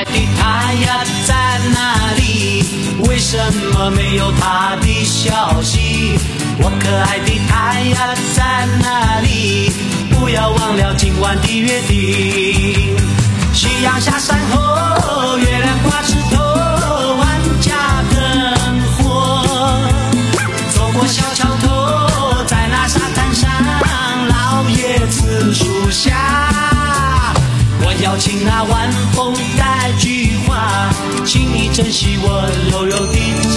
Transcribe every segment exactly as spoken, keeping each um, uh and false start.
的他呀在哪里？为什么没有他的消息？我可爱的他呀在哪里？不要忘了今晚的约定。夕阳下山后，月亮挂枝头，万家灯火。走过小桥头，在那沙滩上，老叶子树下，我邀请那晚风带句话，请你珍惜我柔柔的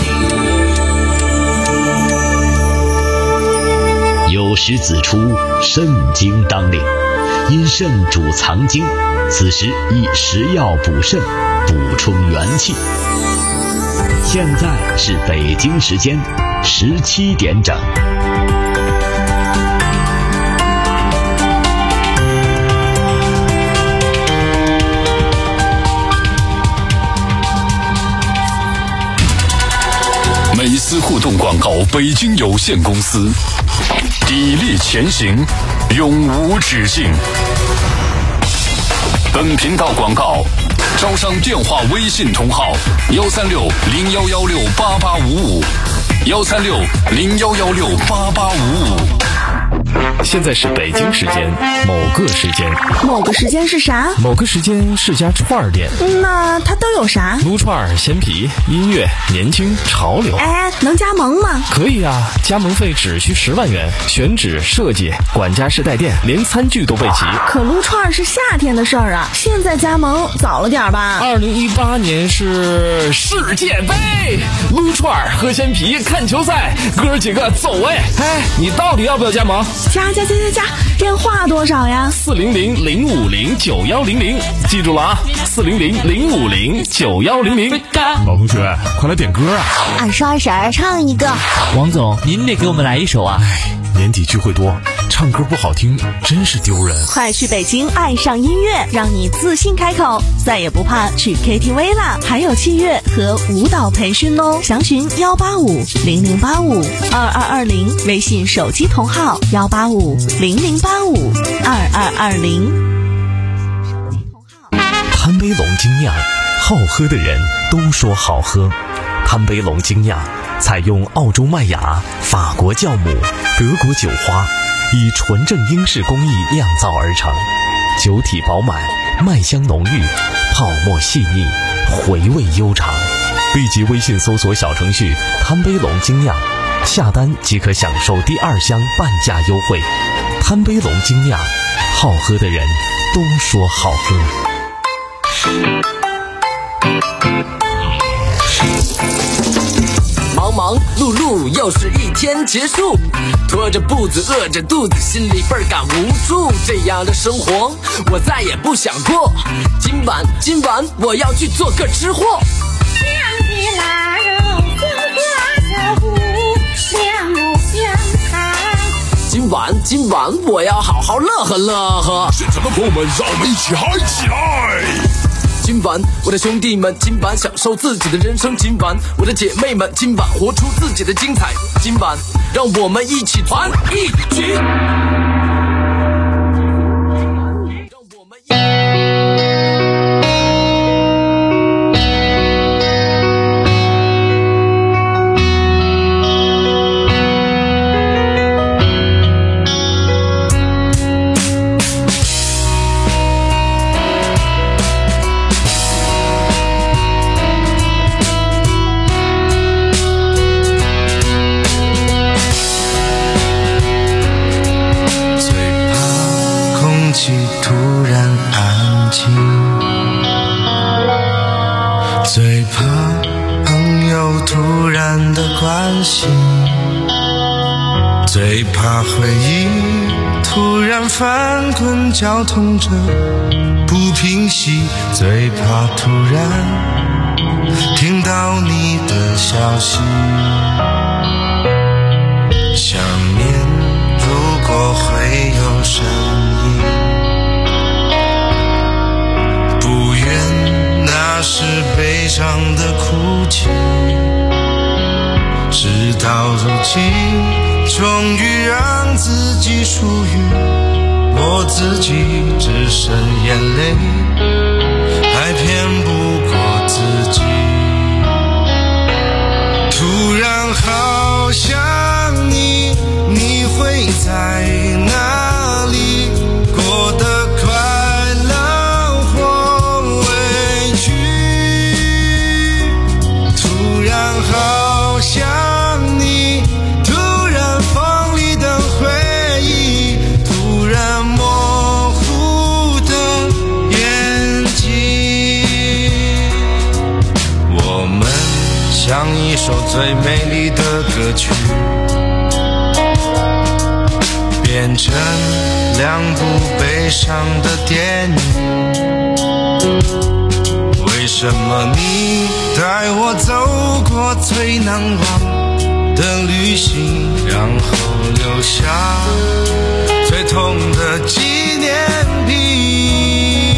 情。 有诗子出，肾经当令，因肾主藏精，此时宜食药补肾，补充元气。现在是北京时间十七点整。 美思互动广告北京有限公司，砥砺前行，永无止境。本频道广告招商电话微信同号幺三六零幺幺六八八五五幺三六零幺幺六八八五五。 现在是北京时间某个时间， 某个时间是啥？ 某个时间是家串儿店。 那它都有啥？ 撸串、鲜皮、音乐、年轻、潮流。 哎，能加盟吗？ 可以啊，加盟费只需十万元，选址、设计、管家式带电，连餐具都备齐。 可撸串是夏天的事儿啊，现在加盟早了点吧？ 二零一八年是世界杯，撸串、喝鲜皮、看球赛，哥儿几个走哎！哎，你到底要不要加盟？ 加加加加加，电话多少呀？ 四零零零五零九幺零零，记住了啊，四零零零五零九幺零零。 老同学，快来点歌啊！ 二叔二婶儿唱一个。 王总，您得给我们来一首啊！ 哎，年底聚会多，唱歌不好听，真是丢人。 快去北京爱上音乐，让你自信开口，再也不怕去 K T V 啦！还有器乐和舞蹈培训哦，详询幺八五零零八五二二二零，微信手机同号幺八五零零八五二二二零。 贪杯龙精酿，好喝的人都说好喝。贪杯龙精酿采用澳洲麦芽、法国酵母、德国酒花，以纯正英式工艺酿造而成，酒体饱满，麦香浓郁，泡沫细腻，回味悠长。立即微信搜索小程序贪杯龙精酿，下单即可享受第二箱半价优惠。贪杯龙精酿，好喝的人都说好喝。 忙忙碌碌又是一天结束，拖着步子饿着肚子，心里倍儿感无助，这样的生活我再也不想过。今晚今晚我要去做个吃货。 两只腊肉香花小虎，两目相看。 今晚今晚我要好好乐呵乐呵。 现场的朋友们，让我们一起嗨起来！ 今晚我的兄弟们，今晚享受自己的人生。今晚我的姐妹们，今晚活出自己的精彩。今晚让我们一起团一起。 突然安静，最怕朋友突然的关心，最怕回忆突然翻滚绞痛着不平息，最怕突然听到你的消息。想念如果会有声音，不愿那是悲伤的哭泣，事到如今终于让自己属于我自己，只剩眼泪还骗不好想你，突然锋利的回忆，突然模糊的眼睛。我们像一首最美丽的歌曲，变成两部悲伤的电影。为什么你带我走过最难忘的旅行，然后留下最痛的纪念品？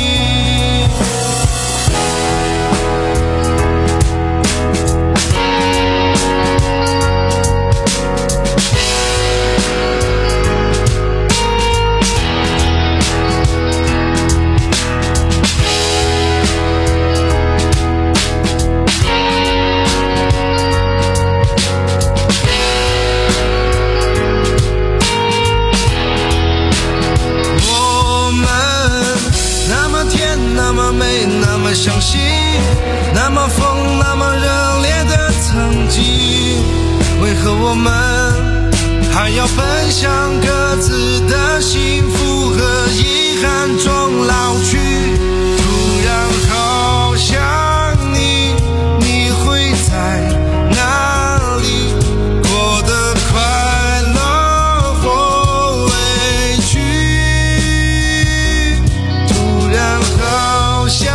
相信那么疯那么热烈的曾经，为何我们还要奔向各自的幸福和遗憾中老去？突然好想你，你会在哪里？过得快乐或委屈？突然好想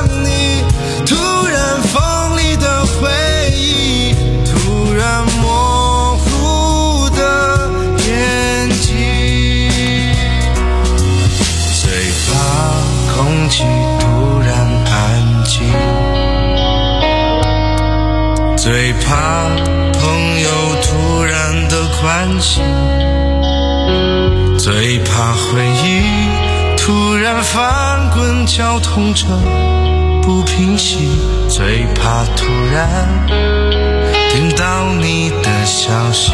突然安静，最怕朋友突然的关心，最怕回忆突然翻滚绞痛着不平息，最怕突然听到你的消息，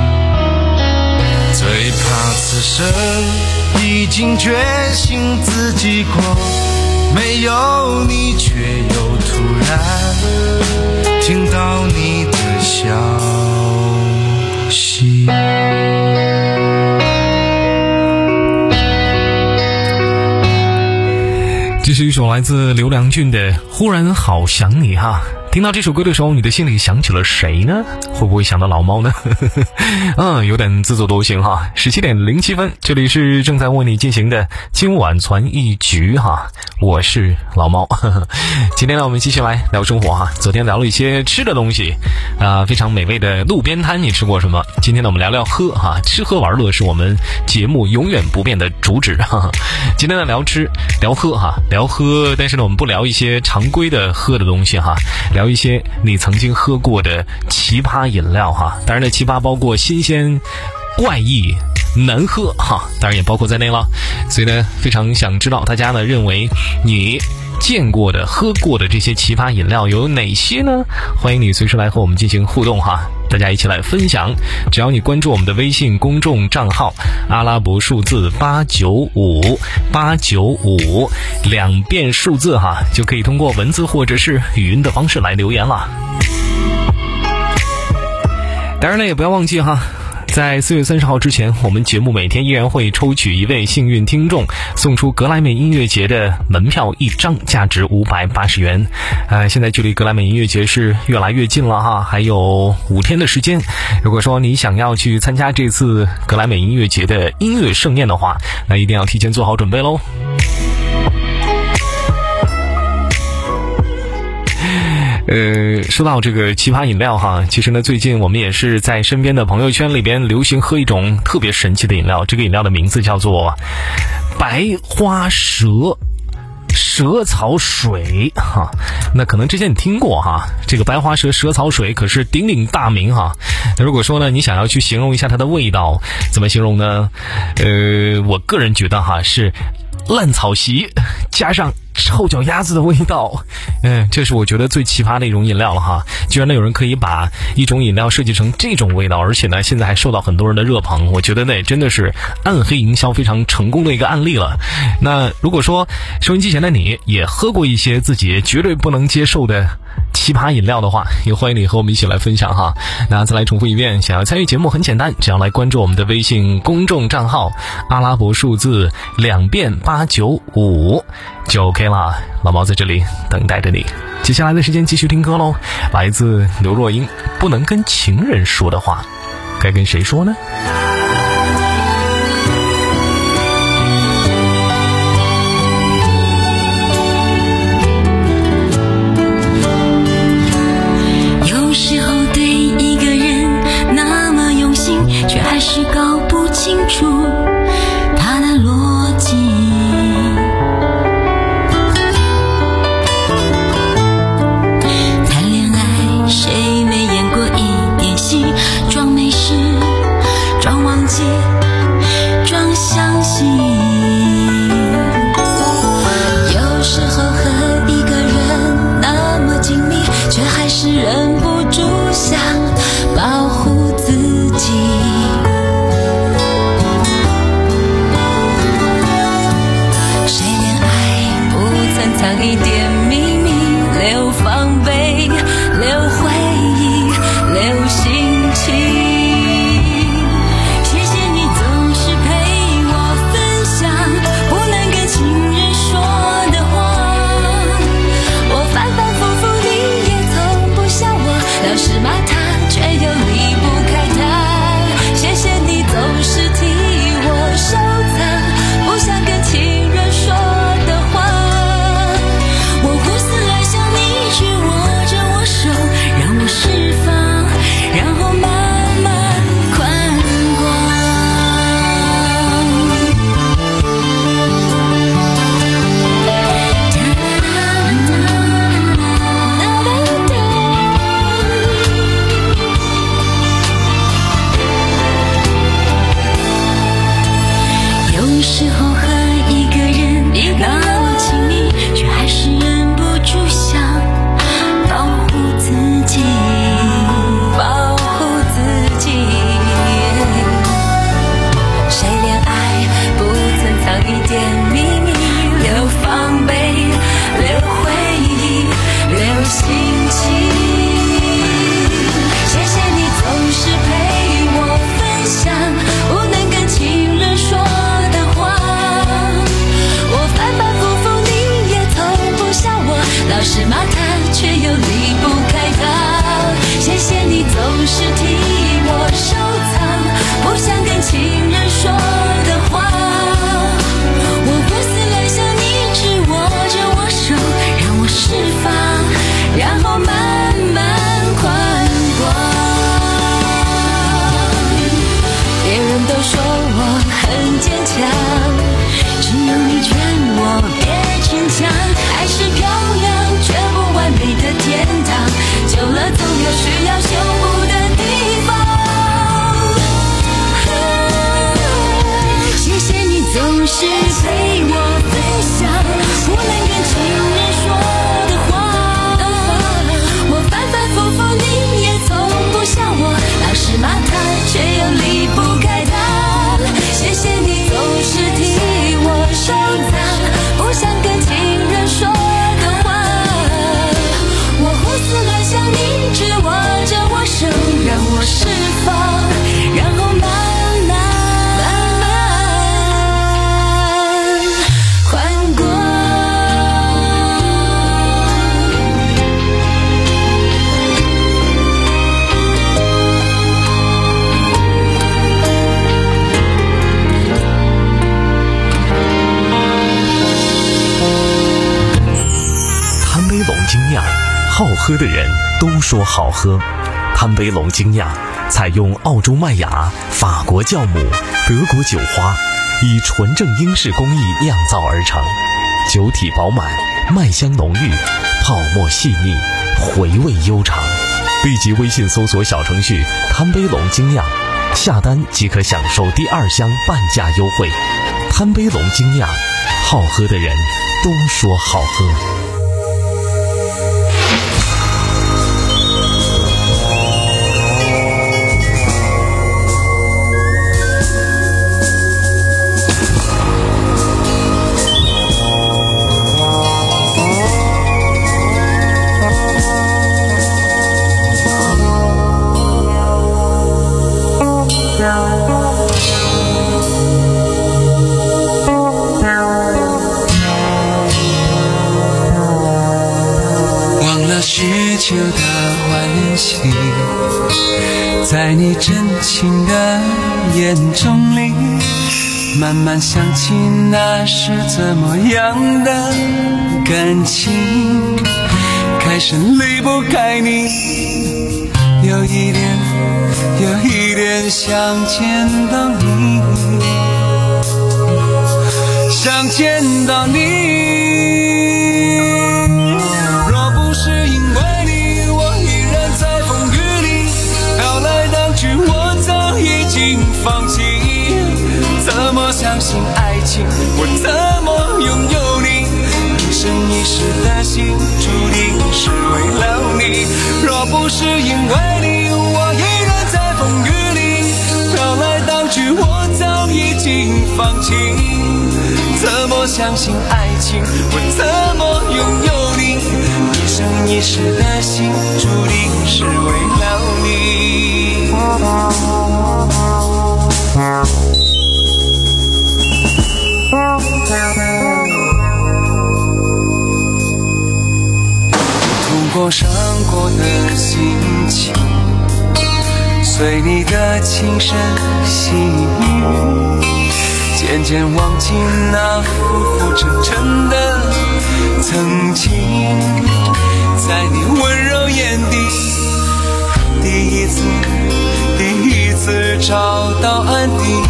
最怕此生已经决心自己过，没有你却又突然听到你的消息。 这是一首来自刘良俊的《忽然好想你》哈。听到这首歌的时候，你的心里想起了谁呢？会不会想到老猫呢？嗯，有点自作多情哈。十七点零七分，这里是正在为你进行的今晚传一局哈，我是老猫。今天呢，我们继续来聊生活哈。昨天聊了一些吃的东西，啊、呃，非常美味的路边摊，你吃过什么？今天呢，我们聊聊喝哈，吃喝玩乐是我们节目永远不变的主旨哈。今天呢，聊吃聊喝哈，聊喝，但是呢，我们不聊一些常规的喝的东西哈。聊一些你曾经喝过的奇葩饮料哈，当然的奇葩包括新鲜、怪异、难喝哈，当然也包括在内了。所以呢，非常想知道大家呢认为你见过的、喝过的这些奇葩饮料有哪些呢？欢迎你随时来和我们进行互动哈，大家一起来分享。只要你关注我们的微信公众账号阿拉伯数字八九五八九五两遍数字哈，就可以通过文字或者是语音的方式来留言了。当然了，也不要忘记哈，在四月三十号之前，我们节目每天依然会抽取一位幸运听众，送出格莱美音乐节的门票一张，价值五百八十元。呃，现在距离格莱美音乐节是越来越近了哈，还有五天的时间。如果说你想要去参加这次格莱美音乐节的音乐盛宴的话，那一定要提前做好准备喽。呃，说到这个奇葩饮料哈，其实呢，最近我们也是在身边的朋友圈里边流行喝一种特别神奇的饮料，这个饮料的名字叫做白花蛇蛇草水哈。那可能之前你听过哈，这个白花蛇蛇草水可是鼎鼎大名哈。那如果说呢，你想要去形容一下它的味道，怎么形容呢？呃，我个人觉得哈，是烂草席加上臭脚丫子的味道。嗯，这是我觉得最奇葩的一种饮料了哈。居然呢有人可以把一种饮料设计成这种味道，而且呢现在还受到很多人的热捧，我觉得呢真的是暗黑营销非常成功的一个案例了。那如果说收音机前的你也喝过一些自己绝对不能接受的奇葩饮料的话，也欢迎你和我们一起来分享哈。那再来重复一遍，想要参与节目很简单，只要来关注我们的微信公众账号，阿拉伯数字两遍八九五就 OK 了。老毛在这里等待着你。接下来的时间继续听歌喽，来自刘若英，不能跟情人说的话，该跟谁说呢？ 有时候对一个人那么用心，却还是搞不清楚他的逻辑。谈恋爱谁没演过一点戏，装没事，装忘记，装相信。有时候和一个人那么紧密，却还是忍不住想保护自己。谁恋爱不曾藏一点秘密，留防备，留回忆，留心情。谢谢你总是陪我分享不能跟情人说的话，我反反复复你也从不笑我，老是骂他却又离不开他。谢谢你总是替我收藏不想跟情人说的话，我胡思乱想你却握着我手，让我释放，然后慢慢宽广。有时候和一个人那么亲密，却还是忍不住想保护自己，保护自己。谁恋爱不曾藏一点秘密，留防备，留回忆，留心情。谢谢你总是陪我分享不能跟情人说的话，我反反复复你也从不笑我，老是骂他却又离不开他。谢谢你总是替我收藏不想跟情人说的话，我胡思乱想你只握着我手，让我释放，然后慢慢宽广。别人都说我很坚强，只有你劝我别逞强。爱是漂亮却不完美的天堂，久了总有需要修补的地方。谢谢你总是陪我分享不能跟情人说的话，我反反复复你也从不笑我，老是骂他却又离不开他。谢谢你总是替我收藏不想跟情人说的话，我胡思乱想你只握着我手，让我释放，然后慢慢慢慢宽广。 贪杯龙精酿，好喝的人都说好喝。贪杯龙精酿采用澳洲麦芽、法国酵母、德国酒花，以纯正英式工艺酿造而成，酒体饱满，麦香浓郁，泡沫细腻，回味悠长。立即微信搜索小程序贪杯龙精酿，下单即可享受第二箱半价优惠。贪杯龙精酿，好喝的人都说好喝。 旧的欢喜，在你真情的眼中里，慢慢想起那是怎么样的感情，开始离不开你，有一点有一点想见到你，想见到你。若不是因为你，我依然在风雨里飘来荡去，我早已经放弃。怎么相信爱情，我怎么拥有你，一生一世的心注定是为了你。若不是因为你，我依然在风雨里飘来荡去，我早已经放弃。怎么相信爱情，我怎么拥有你，一生一世的心注定是为了你。度过伤过的心情，随你的轻声细语，渐渐忘记那浮浮沉沉的曾经，在你温柔眼底，第一次第一次找到安定，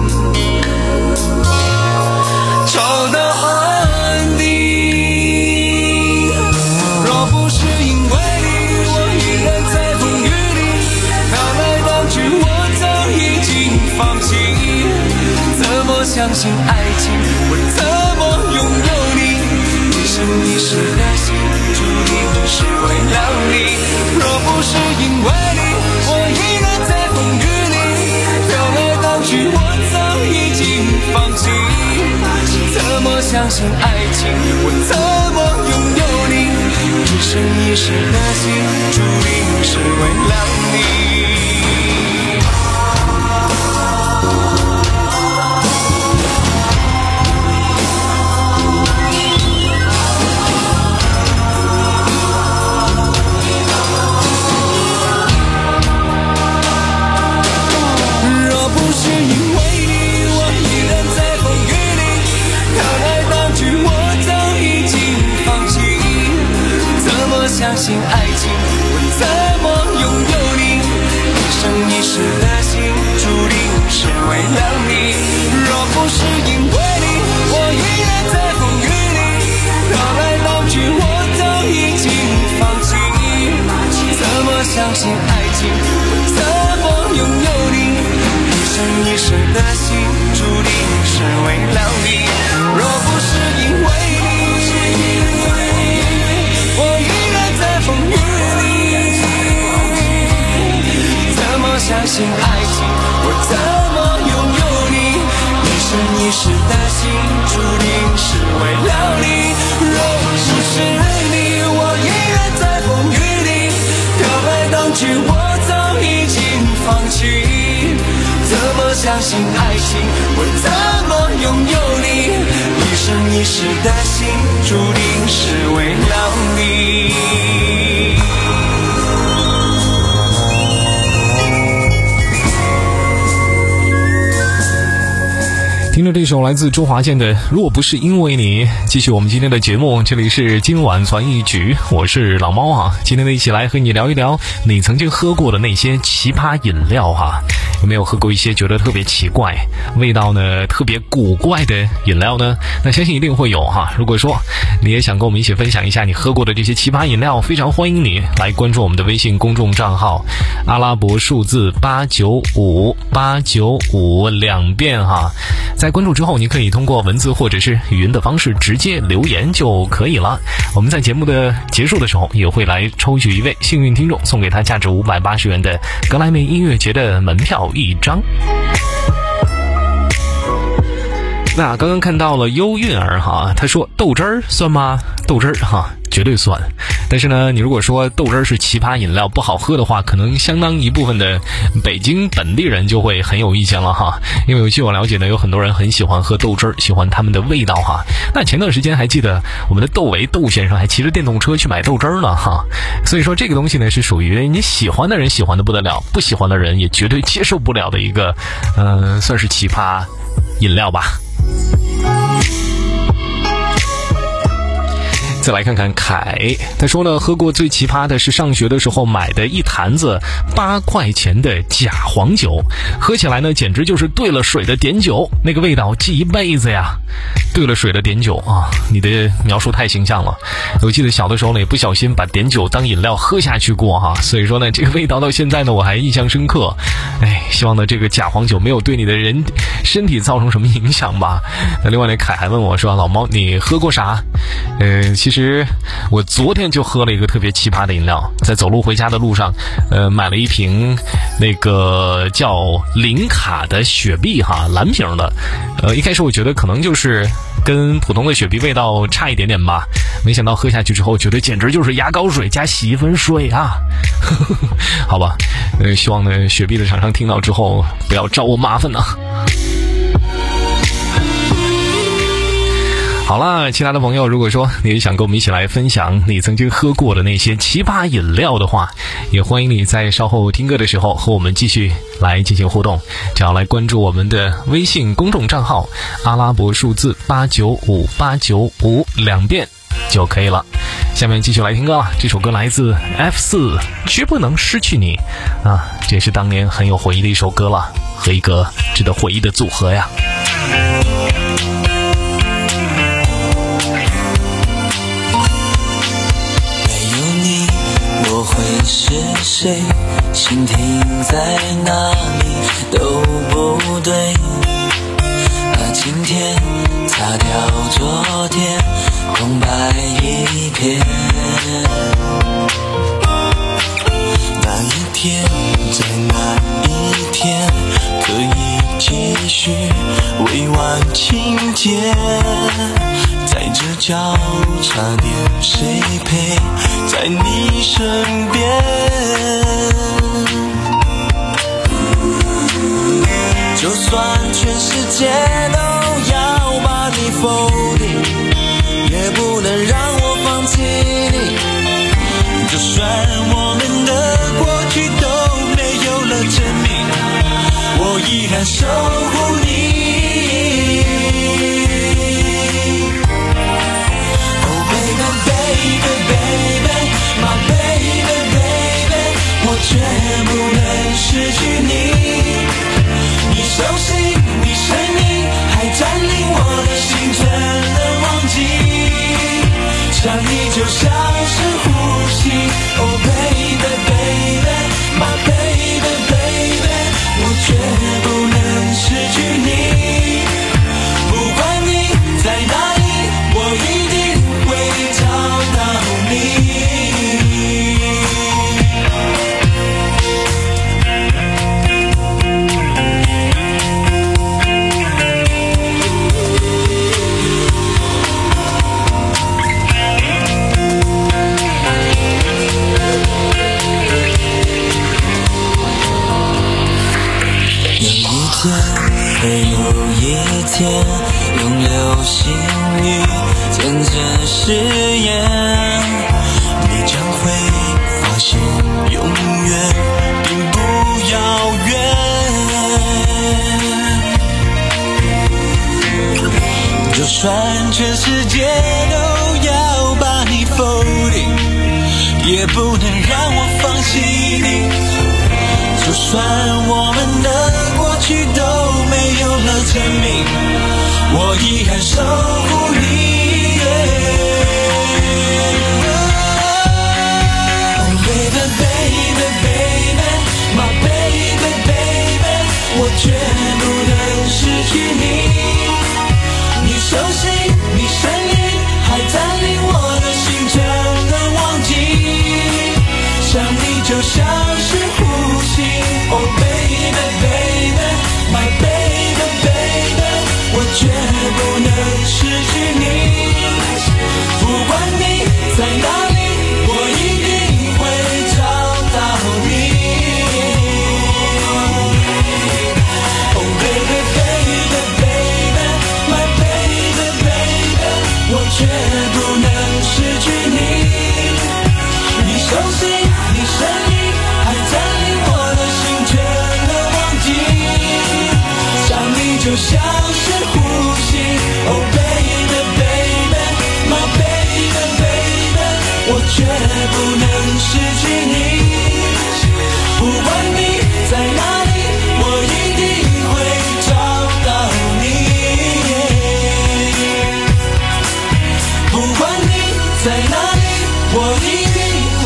找到安定。若不是因为你，我依然在风雨里飘来荡去，我早已经放弃。怎么相信爱情，我怎么拥有你，一生一世的心注定是为了你。若不是因为你，我依然在风雨里飘来荡去，我早已经放弃。怎么相信爱情，我怎么拥有你，一生一世的心注定是为了你。相信爱情，我怎么拥有你，一生一世的心注定是为了你。若不是因为你，我依然在风雨里飘来荡去，我早已经放弃。怎么相信爱情，我怎么拥有你，一生一世的心注定是为了你。若不是因为你，风雨里，怎么相信爱情，我怎么拥有你，一生一世的心注定是为了你。若不是你，我依然在风雨里飘来荡去，我早已经放弃。怎么相信爱情，我怎么拥有你，一生一世的心注定是为了你。 听着这首来自周华健的《若不是因为你》，继续我们今天的节目。这里是今晚传一局，我是老猫啊。今天呢，一起来和你聊一聊你曾经喝过的那些奇葩饮料哈。有没有喝过一些觉得特别奇怪、味道呢特别古怪的饮料呢？那相信一定会有哈。如果说你也想跟我们一起分享一下你喝过的这些奇葩饮料，非常欢迎你来关注我们的微信公众账号，阿拉伯数字八九五八九五两遍哈。在关注之后，你可以通过文字或者是语音的方式直接留言就可以了。我们在节目的结束的时候也会来抽取一位幸运听众，送给他价值五百八十元的格莱美音乐节的门票一张。那刚刚看到了优韵儿哈，他说豆汁儿算吗？豆汁儿哈绝对算。 但是呢，你如果说豆汁儿是奇葩饮料不好喝的话，可能相当一部分的北京本地人就会很有意见了哈。因为据我了解呢，有很多人很喜欢喝豆汁儿，喜欢他们的味道哈。那前段时间还记得我们的窦唯窦先生还骑着电动车去买豆汁儿呢哈。所以说这个东西呢是属于你喜欢的人喜欢的不得了，不喜欢的人也绝对接受不了的一个嗯、呃，算是奇葩饮料吧。再来看看凯，他说呢，喝过最奇葩的是上学的时候买的一坛子八块钱的假黄酒，喝起来呢简直就是兑了水的碘酒，那个味道记一辈子呀。兑了水的碘酒啊，你的描述太形象了。我记得小的时候呢也不小心把碘酒当饮料喝下去过哈，所以说呢这个味道到现在呢我还印象深刻。哎，希望呢这个假黄酒没有对你的人身体造成什么影响吧。那另外呢凯还问我说，老猫你喝过啥？呃其实我昨天就喝了一个特别奇葩的饮料，在走路回家的路上呃买了一瓶那个叫零卡的雪碧哈，蓝瓶的。呃一开始我觉得可能就是跟普通的雪碧味道差一点点吧，没想到喝下去之后觉得简直就是牙膏水加洗衣粉水啊。好吧，呃希望呢雪碧的厂商听到之后不要找我麻烦呢。好了，其他的朋友如果说你想跟我们一起来分享你曾经喝过的那些奇葩饮料的话，也欢迎你在稍后听歌的时候和我们继续来进行互动，只要来关注我们的微信公众账号阿拉伯数字八九五八九五两遍就可以了。下面继续来听歌了，这首歌来自 F 四 绝不能失去你啊，这也是当年很有回忆的一首歌了，和一个值得回忆的组合呀。 我会是谁？心停在哪里都不对。而今天擦掉昨天，空白一片。那一天，在那一天，可以继续未完情节。在这交叉点，谁陪在你身边？就算全世界都要把你否定，也不能让我放弃你。就算我们的过去都没有了证明，我依然守护你。绝不能失去你，你熟悉，你声音还占领我的心，怎能忘记？想你就像是呼吸。Oh baby baby my baby baby， 我绝不能失去你，不管你在哪里，我一定会找到你。会有一天用流星雨见证誓言，你将会发现永远并不遥远。就算全世界都要把你否定，也不能让我放弃你。就算我们的过去都没有了证明，我依然守护你。Oh baby baby baby my baby baby， 我绝不能失去你。你熟悉，你声音还占领我的心，怎能忘记？想你就像是呼吸。Oh baby baby my baby baby， 我绝不能失去你，不管你在哪里，我熟悉，你声音还占领我的心，却能忘记。想你就像是呼吸。Oh baby baby my baby baby， 我绝不能失去你。不管你在哪里，我一定会找到你。不管你在哪里，我一定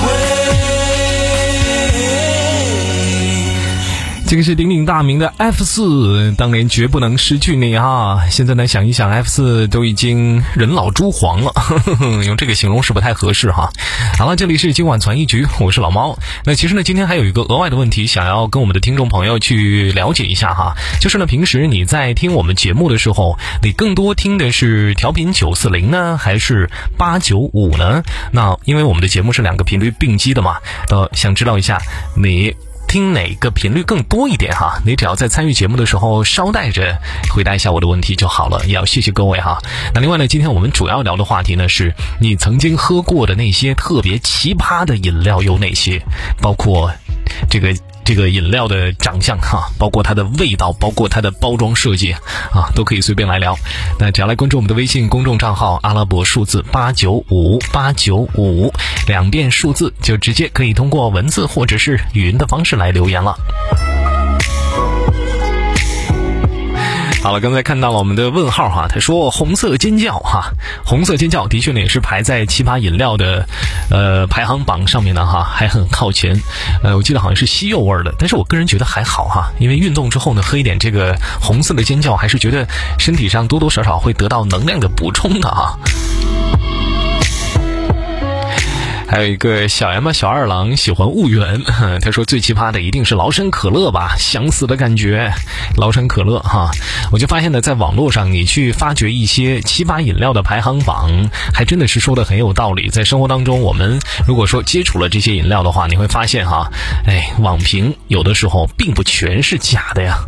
会。这个是鼎鼎大名的 F 四，当年绝不能失去你啊！现在呢，想一想 F 四都已经人老珠黄了，呵呵，用这个形容是不太合适哈。好了，这里是今晚传一局，我是老猫。那其实呢，今天还有一个额外的问题，想要跟我们的听众朋友去了解一下哈，就是呢，平时你在听我们节目的时候，你更多听的是调频九四零呢，还是八九五呢？那因为我们的节目是两个频率并机的嘛，呃，想知道一下你听哪个频率更多一点哈？你只要在参与节目的时候捎带着回答一下我的问题就好了，也要谢谢各位哈。那另外呢，今天我们主要聊的话题呢是你曾经喝过的那些特别奇葩的饮料有哪些，包括这个这个饮料的长相哈，包括它的味道，包括它的包装设计啊，都可以随便来聊。那只要来关注我们的微信公众账号阿拉伯数字八九五八九五，两遍数字就直接可以通过文字或者是语音的方式来留言了。好了，刚才看到了我们的问号哈，他说红色尖叫哈，红色尖叫的确呢也是排在奇葩饮料的呃排行榜上面的哈，还很靠前。呃，我记得好像是西柚味的，但是我个人觉得还好哈，因为运动之后呢，喝一点这个红色的尖叫，还是觉得身体上多多少少会得到能量的补充的啊。还有一个小 M 小二郎喜欢婺源，他说最奇葩的一定是崂山可乐吧，想死的感觉。崂山可乐哈，我就发现呢，在网络上你去发掘一些奇葩饮料的排行榜，还真的是说的很有道理。在生活当中，我们如果说接触了这些饮料的话，你会发现哈，哎，网评有的时候并不全是假的呀。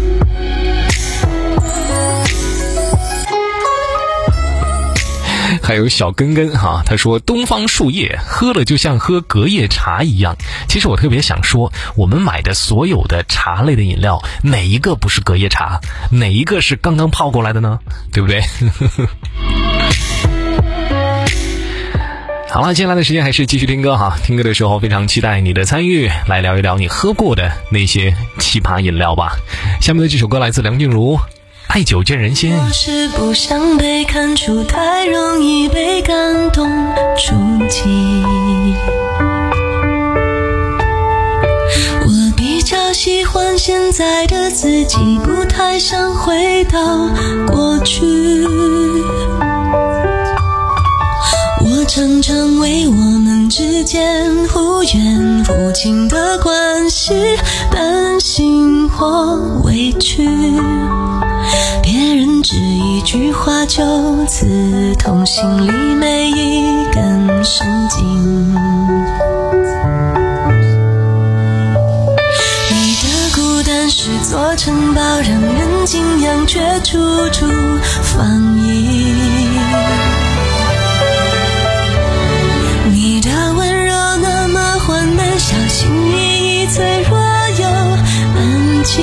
还有小根根哈，他说东方树叶喝了就像喝隔夜茶一样。其实我特别想说，我们买的所有的茶类的饮料，哪一个不是隔夜茶？哪一个是刚刚泡过来的呢？对不对？好了，接下来的时间还是继续听歌哈。听歌的时候非常期待你的参与，来聊一聊你喝过的那些奇葩饮料吧。下面的这首歌来自梁静茹，爱久见人心。 我是不想被看出，太容易被感动触及。我比较喜欢现在的自己，不太想回到过去。我常常为我们之间忽远忽近的关系担心或委屈，别人只一句话就刺痛心里每一根神经。你的孤单是座城堡，让人敬仰却处处防御。你的温柔那么缓慢，小心翼翼，脆弱又安静。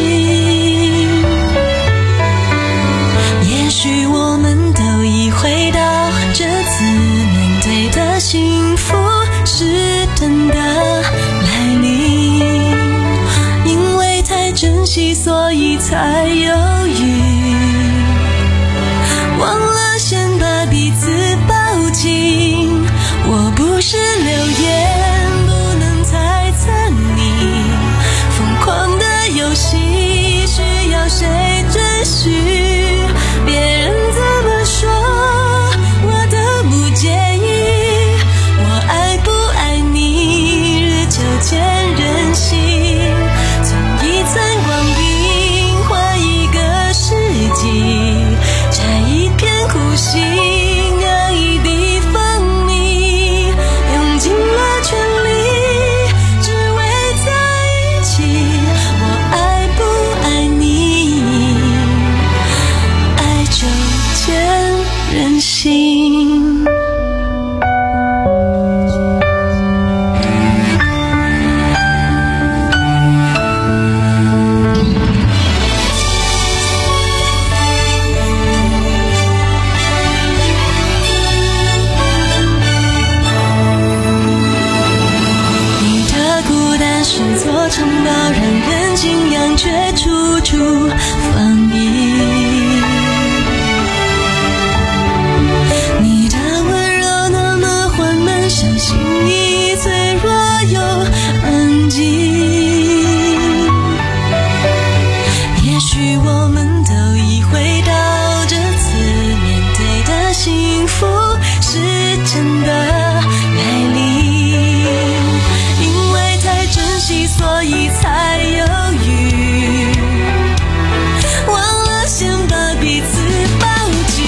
也许我们都已回到这次面对的幸福是真的来临，因为太珍惜所以才犹豫，忘了先把彼此抱紧。我不是流言，不能猜测你疯狂的游戏需要谁准许，别人怎么说我都不介意，我爱不爱你日久见人心，从一层光阴换一个世座城堡，让人敬仰，却处处防疫。你的温柔那么缓慢，像心已脆弱又安静。也许我们都已回到这次面对的幸福是真的美丽，因为太珍惜，所以才犹豫，忘了先把彼此抱紧。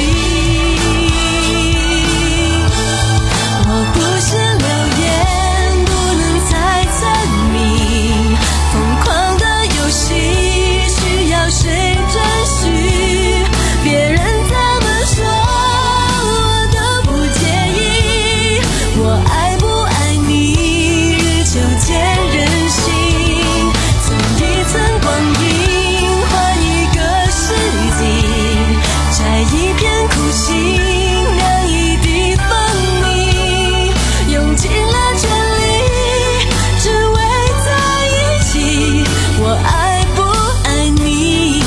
我不是流言，不能猜测你疯狂的游戏，需要谁准许？别人怎么说我都不介意，我爱不爱你日久见人心，存一寸光阴换一个世纪，摘一片苦心酿一滴蜂蜜，用尽了全力只为在一起，我爱不爱你，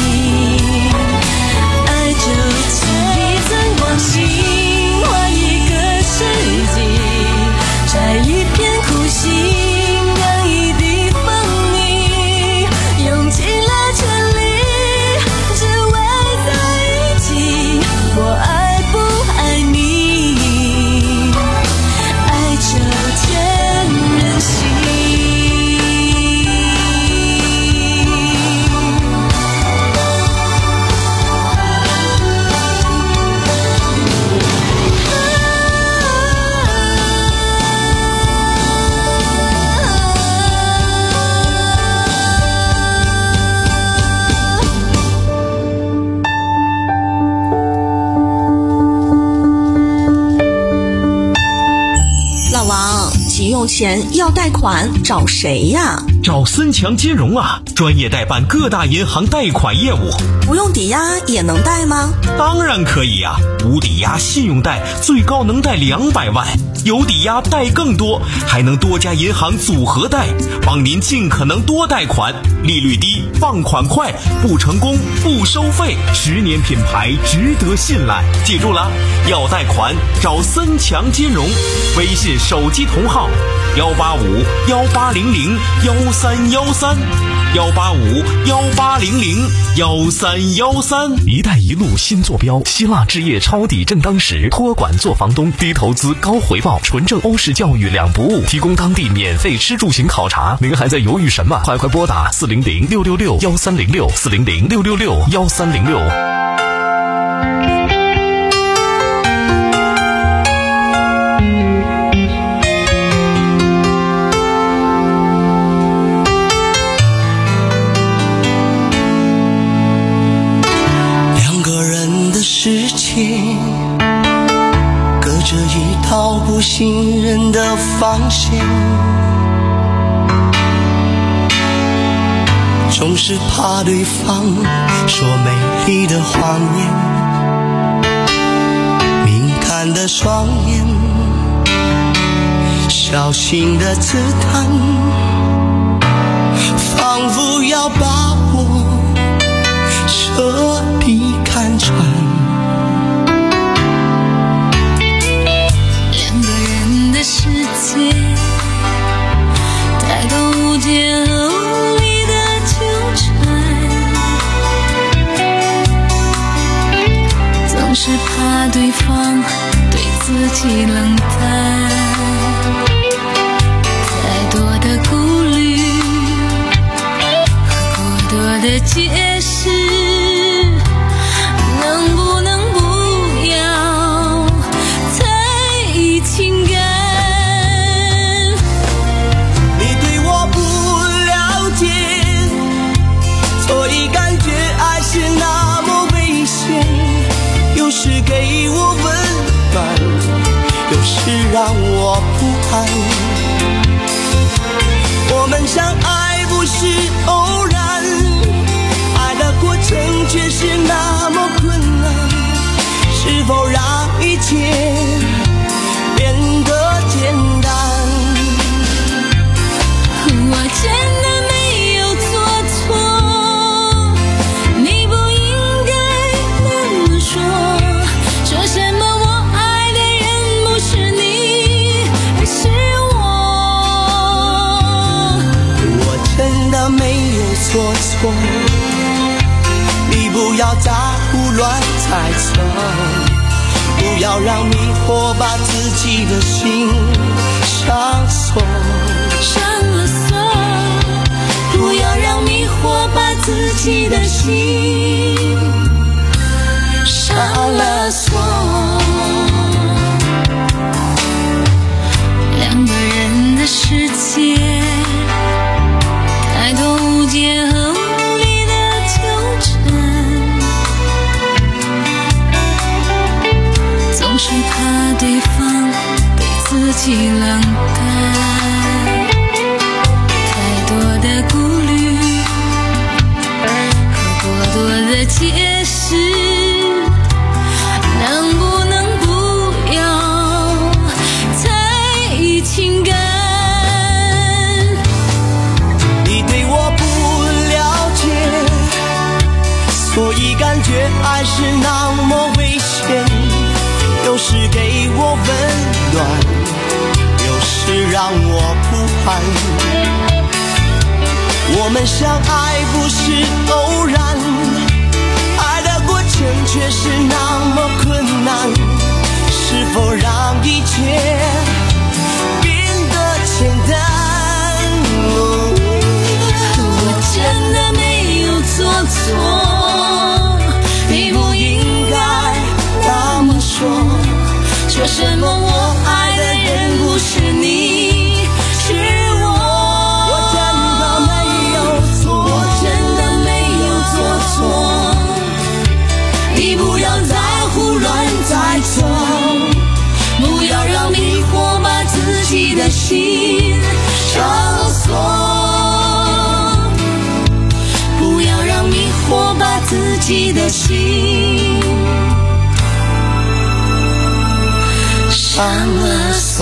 爱就存一寸光心换一个世纪，摘一片苦心酿一滴蜂蜜，用尽了全力只为在一起，我爱不爱你，爱就见人心。 老王，急用钱要贷款找谁呀？ 找森强金融啊，专业代办各大银行贷款业务。 不用抵押也能贷吗？ 当然可以呀、啊，无抵押信用贷最高能贷两百万，有抵押贷更多，还能多家银行组合贷，帮您尽可能多贷款，利率低，放款快，不成功不收费，十年品牌，值得信赖。记住了，要贷款找森强金融，微信手机同号幺八五幺八零零幺三幺三幺八五幺八零零幺三幺三。 一带一路新坐标，希腊置业抄底正当时，托管做房东，低投资高回报，纯正欧式教育两不误，提供当地免费吃住行考察。您还在犹豫什么？快快拨打四零零六六六幺三零六四零零六六六幺三零六。 世界隔着一道不信任的防线，总是怕对方说美丽的谎言，敏感的双眼，小心的刺探，仿佛要把我彻底看穿。 世界太多无解和无力的纠缠，总是怕对方对自己冷淡，太多的顾虑和过多的解释，能不能不要在意情感？ 给我温暖，有时让我不安。我们相爱不是偶然，爱错，你不要再胡乱猜测，不要让迷惑把自己的心上锁， 上了锁，不要让迷惑把自己的心上了锁。两个人的世界，太多误解和无力的纠缠，总是怕对方对自己冷淡，太多的顾虑和过多的解释，能不能不要在意情感？ 你对我不了解，所以感觉爱是那么危险，有时给我温暖，有时让我不安。我们相爱不是偶然，爱的过程却是那么困难，是否让一切变得简单？哦， 我真的没有做错，你不应该那么说，说什么我爱的人不是你，是我。 我真的没有错， 我真的没有做错，你不要再胡乱猜测，不要让迷惑把自己的心上锁，不要让迷惑把自己的心上了锁。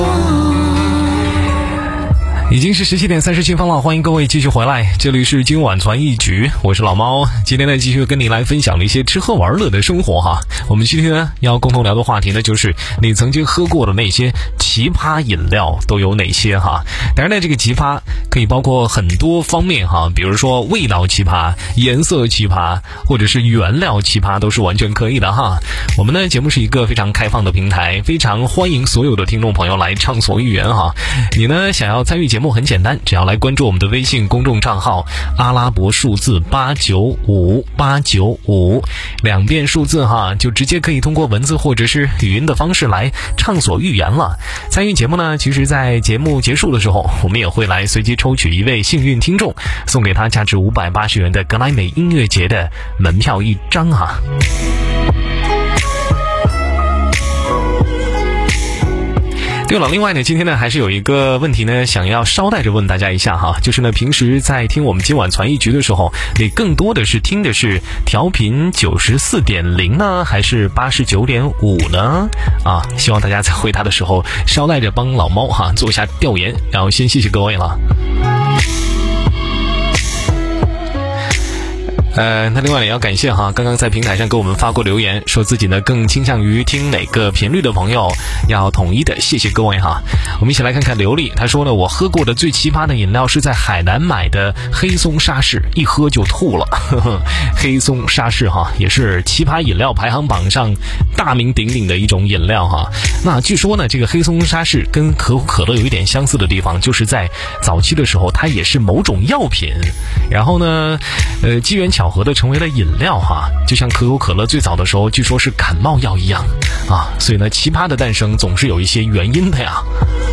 已经是十七点三十七分了，欢迎各位继续回来，这里是今晚传一局，我是老猫。今天呢，继续跟你来分享一些吃喝玩乐的生活哈。我们今天呢要共同聊的话题呢，就是你曾经喝过的那些奇葩饮料都有哪些哈。当然呢，这个奇葩可以包括很多方面哈，比如说味道奇葩、颜色奇葩，或者是原料奇葩，都是完全可以的哈。我们呢节目是一个非常开放的平台，非常欢迎所有的听众朋友来畅所欲言哈。你呢想要参与节目很简单，只要来关注我们的微信公众账号阿拉伯数字八九五八九五，两遍数字哈，就直接可以通过文字或者是语音的方式来畅所欲言了。参与节目呢，其实在节目结束的时候，我们也会来随机抽取一位幸运听众，送给他价值五百八十元的格莱美音乐节的门票一张哈。对了，另外呢，今天呢还是有一个问题呢，想要捎带着问大家一下哈，就是呢，平时在听我们今晚传一局的时候，你更多的是听的是调频九十四点零呢，还是八十九点五呢？啊，希望大家在回答的时候捎带着帮老猫哈做一下调研，然后先谢谢各位了。呃，那另外也要感谢哈，刚刚在平台上给我们发过留言，说自己呢更倾向于听哪个频率的朋友，要统一的谢谢各位哈。我们一起来看看刘丽，他说呢，我喝过的最奇葩的饮料是在海南买的黑松沙士，一喝就吐了。呵呵，黑松沙士哈，也是奇葩饮料排行榜上大名鼎鼎的一种饮料哈。那据说呢，这个黑松沙士跟可口可乐有一点相似的地方，就是在早期的时候，它也是某种药品，然后呢，呃，机缘巧合的成为了饮料哈，就像可口可乐最早的时候据说是感冒药一样啊，所以呢，奇葩的诞生总是有一些原因的呀。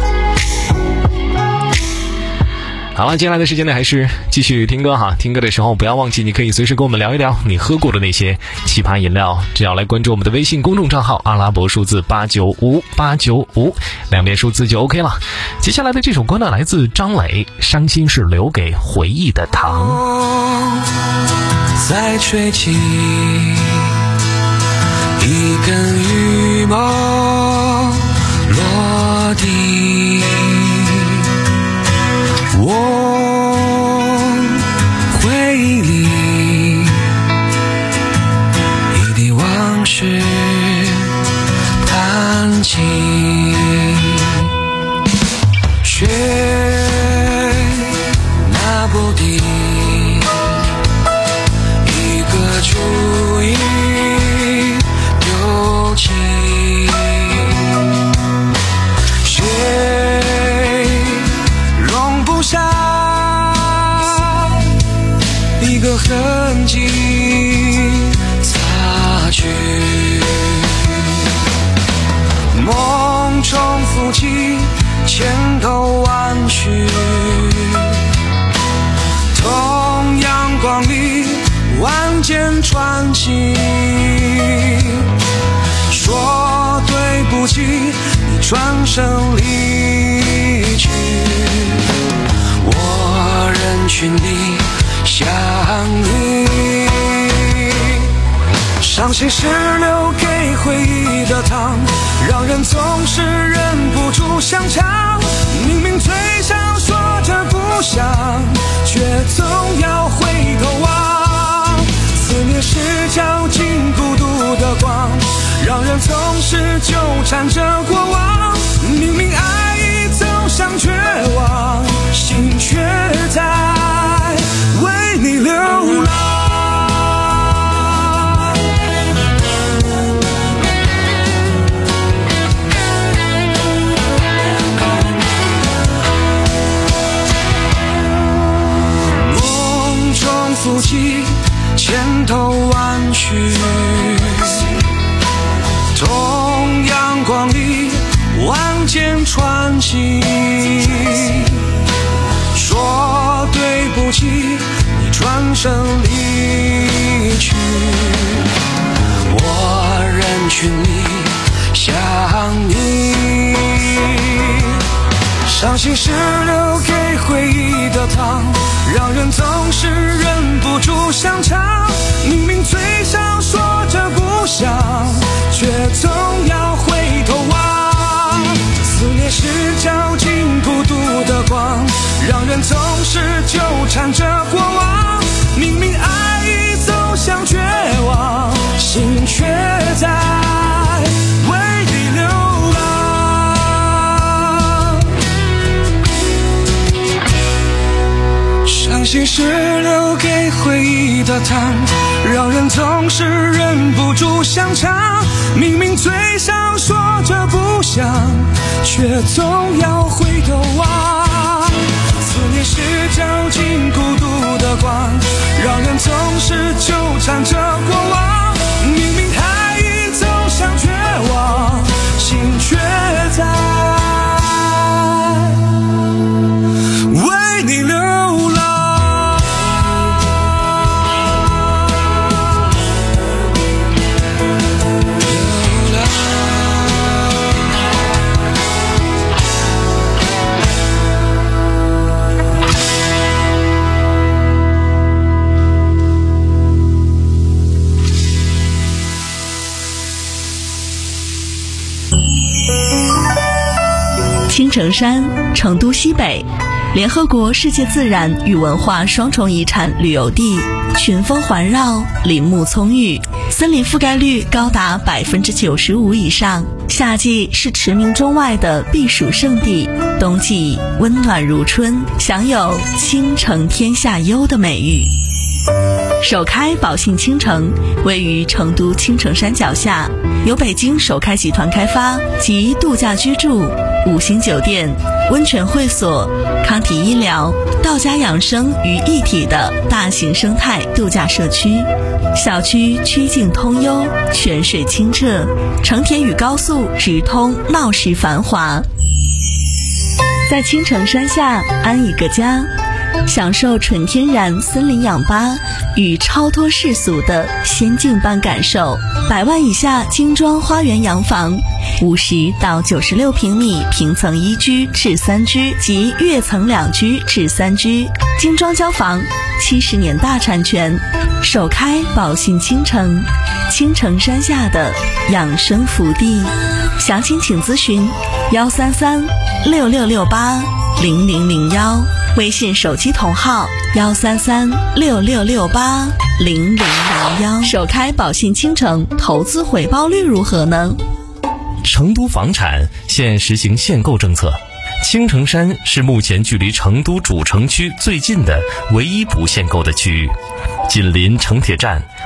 好了，接下来的时间呢，还是继续听歌哈。听歌的时候不要忘记，你可以随时跟我们聊一聊你喝过的那些奇葩饮料，只要来关注我们的微信公众账号阿拉伯数字八九五八九五，两遍数字就 OK 了。接下来的这首歌呢，来自张磊，伤心是留给回忆的糖。 再吹起一根羽毛落地，我回忆里一地往事弹起，雪那不敌的痕迹擦去。梦中浮起，千头万绪，同样光里万箭穿心。说对不起，你转身离去，我人群里想你。伤心是留给回忆的糖，让人总是忍不住想唱。明明嘴上说着不想，却总要回头望。思念是照进孤独的光，让人总是纠缠着过往。明明爱已走向绝望，心却在为你流浪。浮起，千头万绪，同样光里万箭穿心。说对不起，你转身离去，我人群里想你。伤心是留给回忆的糖，让人总是忍不住想唱。明明嘴上说着不想，却总要回头望。思念是照进孤独的光，让人总是纠缠着过往。明明爱已走向绝望，心却在为你流浪。伤心是留给回忆的糖，让人总是忍不住想唱。明明嘴上说着不想，却总要回头望。思念是照进孤独的光，让人总是纠缠着过往。明明爱已走向绝望，心却在为你流浪。 青城山，成都西北，联合国世界自然与文化双重遗产旅游地，群峰环绕，林木葱郁，森林覆盖率高达百分之九十五以上。夏季是驰名中外的避暑胜地，冬季温暖如春，享有青城天下优的美誉。首开宝信青城位于成都青城山脚下，由北京首开集团开发，集度假居住、五星酒店、温泉会所、康体医疗、道家养生于一体的大型生态度假社区。小区曲径通幽，泉水清澈，城铁与高速直通，闹市繁华。在青城山下安一个家，享受纯天然森林氧吧与超脱世俗的仙境般感受。百万以下精装花园洋房，五十到九十六平米平层一居至三居及跃层两居至三居，精装交房，七十年大产权。首开宝信青城，青城山下的养生福地。详情请咨询幺三三六六六八零零零幺，微信手机同号幺三三六六六八零零零幺。首开宝信青城，投资回报率如何呢？ 成都房产现实行限购政策，青城山是目前距离成都主城区最近的唯一不限购的区域，紧邻城铁站，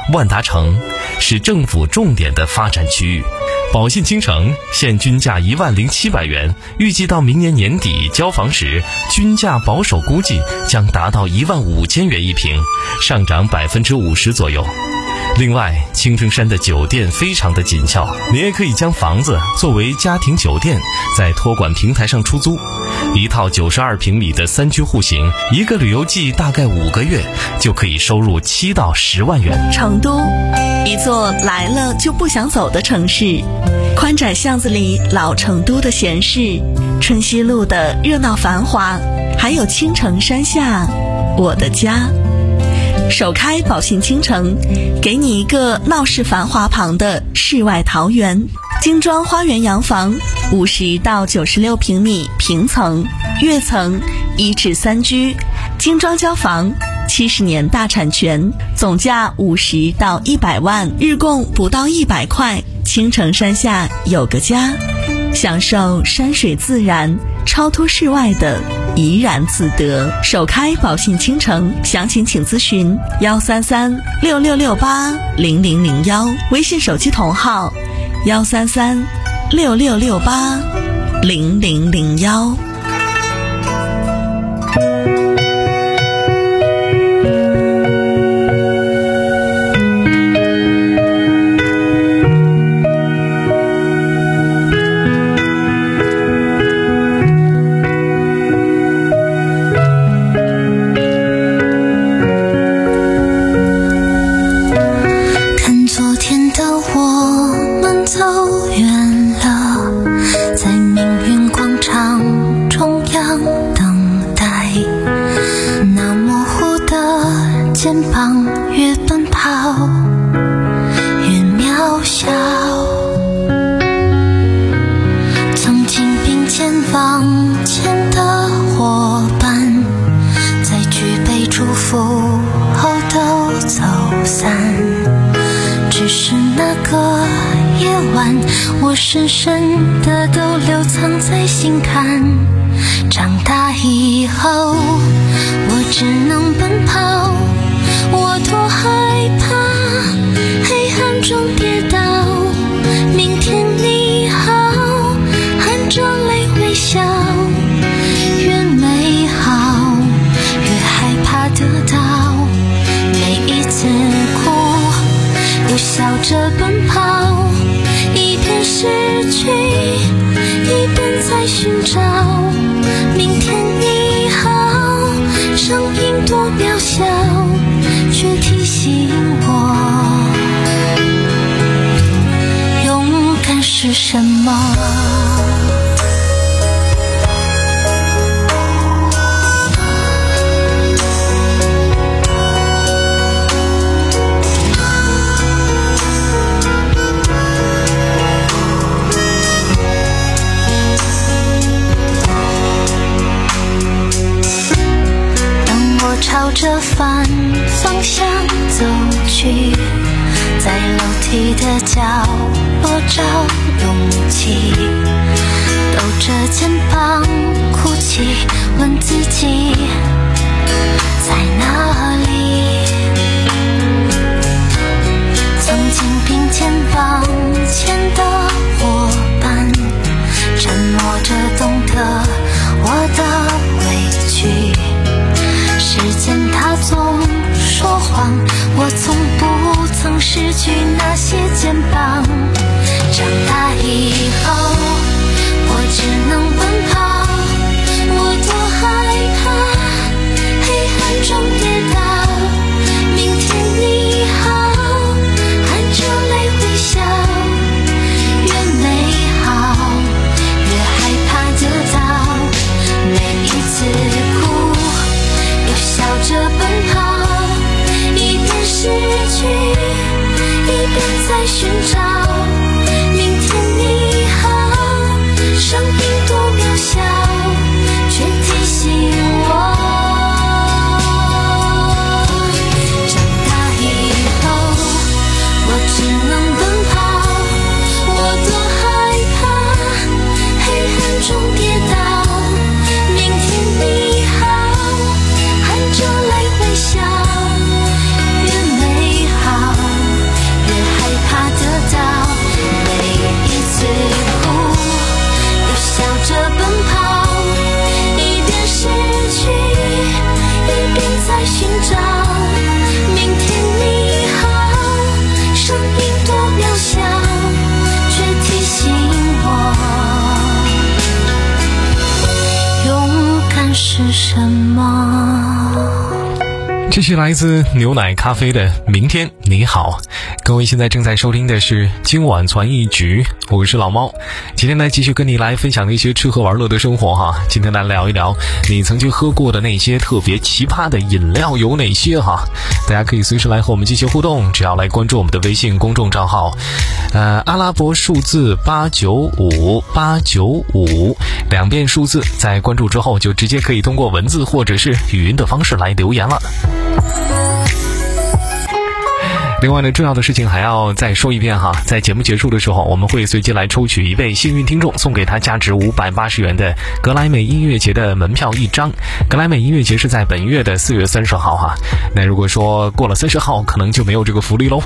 万达城，是政府重点的发展区域。宝信京城现均价一万零七百元，预计到明年年底交房时，均价保守估计将达到一万五千元一平，上涨百分之五十左右。另外，青城山的酒店非常的紧俏，你也可以将房子作为家庭酒店，在托管平台上出租。一套九十二平米的三居户型，一个旅游季大概五个月就可以收入七到十万元。 成都，一座来了就不想走的城市，宽窄巷子里老成都的闲适，春熙路的热闹繁华，还有青城山下我的家。首开宝信京城，给你一个闹市繁华旁的世外桃源。精装花园洋房，五十到九十六平米平层、跃层、一至三居，精装交房，七十年大产权，总价五十到一百万，日供不到一百块。青城山下有个家，享受山水自然，超脱世外的怡然自得。首开宝信京城，详情请咨询幺三三六六六八零零零幺，微信手机同号幺三三六六六八零零零幺。 我深深的都留藏在心坎，长大以后我只能奔跑，我多害怕黑暗中跌倒，明天你好，含着泪微笑，越美好越害怕得到，每一次哭又笑着奔跑，一边失去一边在寻找，明天你好，声音多渺小，却提醒我勇敢是什么。朝着反方向走去，在楼梯的角落找勇气，抖着肩膀哭泣，问自己在哪里。曾经并肩往前的伙伴，沉默着懂得我的委屈，时间它总说谎，我从不曾失去那些肩膀。长大以后我只能奔跑，我多害怕黑暗中跌倒，明天你好，含着泪微笑，越美好越害怕得到，每一次哭笑着奔跑，一边失去一边在寻找，明天你好，声音多吗？ 这是来自牛奶咖啡的明天你好。各位现在正在收听的是今晚传一局，我是老猫。今天呢继续跟你来分享一些吃喝玩乐的生活哈。今天来聊一聊你曾经喝过的那些特别奇葩的饮料有哪些哈。大家可以随时来和我们进行互动，只要来关注我们的微信公众账号呃，阿拉伯数字八九五八九五，两遍数字，在关注之后就直接可以通过文字或者是语音的方式来留言了。另外呢，重要的事情还要再说一遍哈，在节目结束的时候，我们会随机来抽取一位幸运听众，送给他价值五百八十元的格莱美音乐节的门票一张。格莱美音乐节是在本月的四月三十号哈，那如果说过了三十号，可能就没有这个福利喽。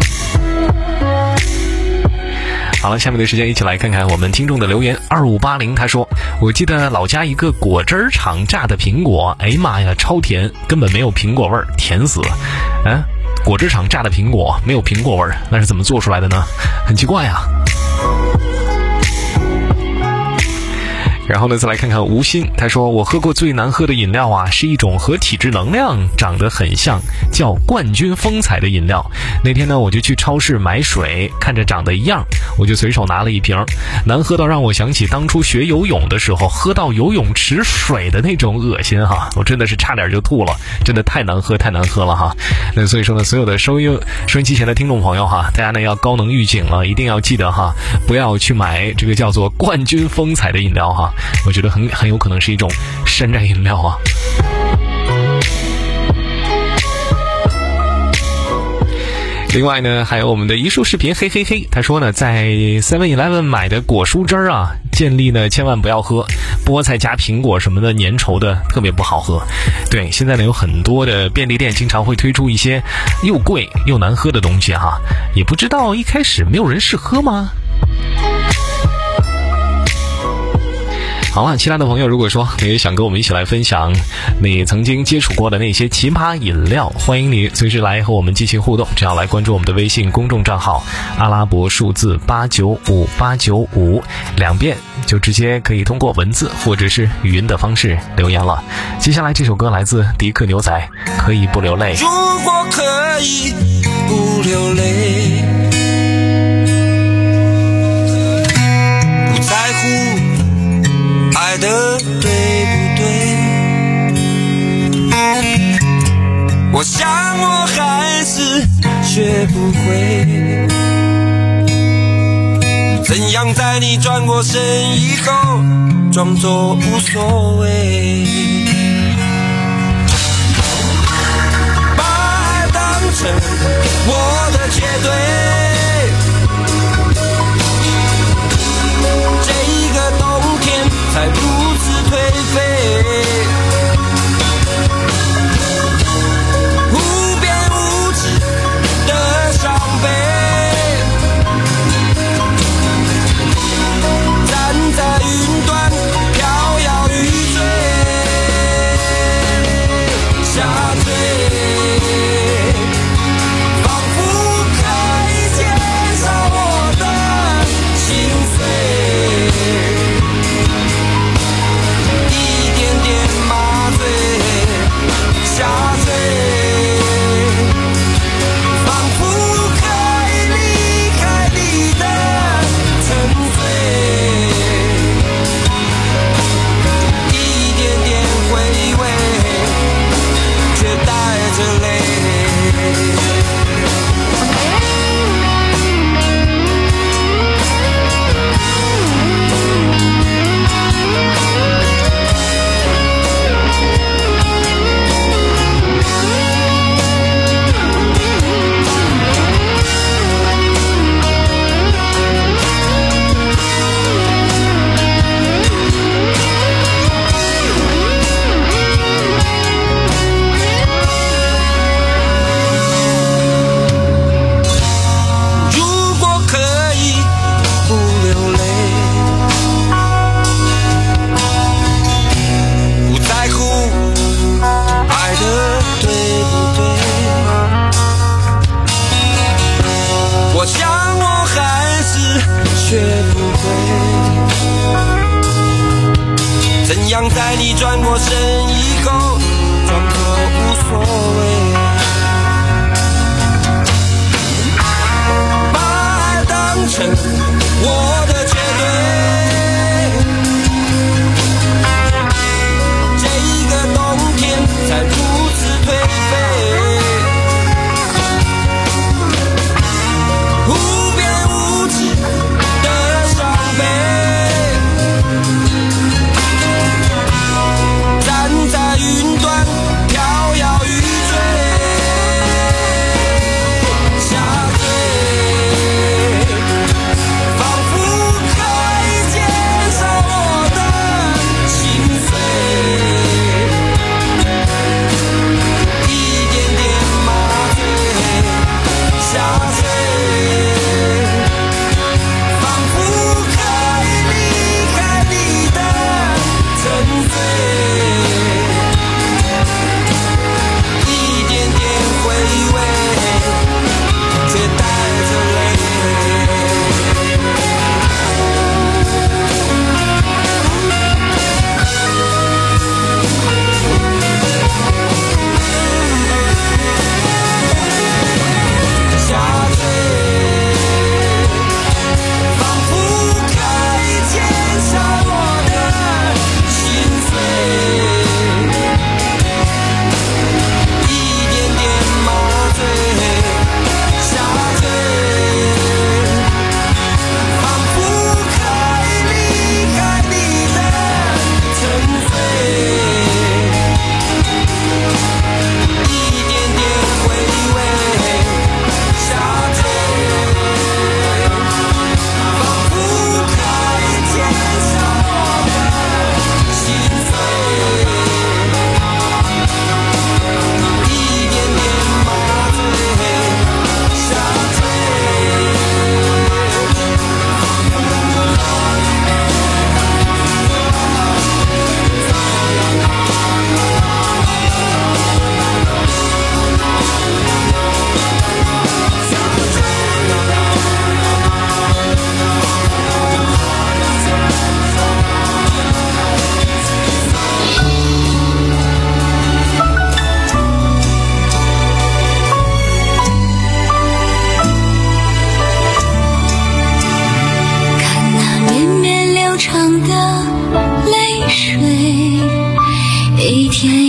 好了，下面的时间一起来看看我们听众的留言。二五八零他说，我记得老家一个果汁厂榨的苹果，哎呀妈呀，超甜，根本没有苹果味儿，甜死了。嗯，果汁厂榨的苹果没有苹果味儿，那是怎么做出来的呢？很奇怪啊。然后呢，再来看看吴昕，他说我喝过最难喝的饮料啊，是一种和体质能量长得很像，叫冠军风采的饮料。那天呢，我就去超市买水，看着长得一样，我就随手拿了一瓶，难喝到让我想起当初学游泳的时候喝到游泳池水的那种恶心哈，我真的是差点就吐了，真的太难喝太难喝了哈。那所以说呢，所有的收音收音机前的听众朋友哈，大家呢要高能预警了，一定要记得哈，不要去买这个叫做冠军风采的饮料哈。我觉得很很有可能是一种山寨饮料啊。另外呢，还有我们的一束视频嘿嘿嘿，他说呢，在 seven eleven 买的果蔬汁儿啊，建议呢千万不要喝，菠菜加苹果什么的粘稠的特别不好喝。对，现在呢有很多的便利店经常会推出一些又贵又难喝的东西哈，也不知道一开始没有人试喝吗？好了，其他的朋友如果说你也想跟我们一起来分享你曾经接触过的那些奇葩饮料，欢迎你随时来和我们进行互动，只要来关注我们的微信公众账号阿拉伯数字八九五八九五，两遍就直接可以通过文字或者是语音的方式留言了。接下来这首歌来自迪克牛仔，可以不流泪。 如果可以不流泪，不在乎爱的对不对，我想我还是学不会，怎样在你转过身以后装作无所谓，把爱当成我的绝对，这个冬天才如此颓废，无边无际的伤悲，站在云端飘摇欲坠，下坠，仿佛可以减少我的心碎，下坠，仿佛可以离开你的沉醉，一点点回味，却带着泪。在你转过身以后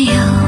有。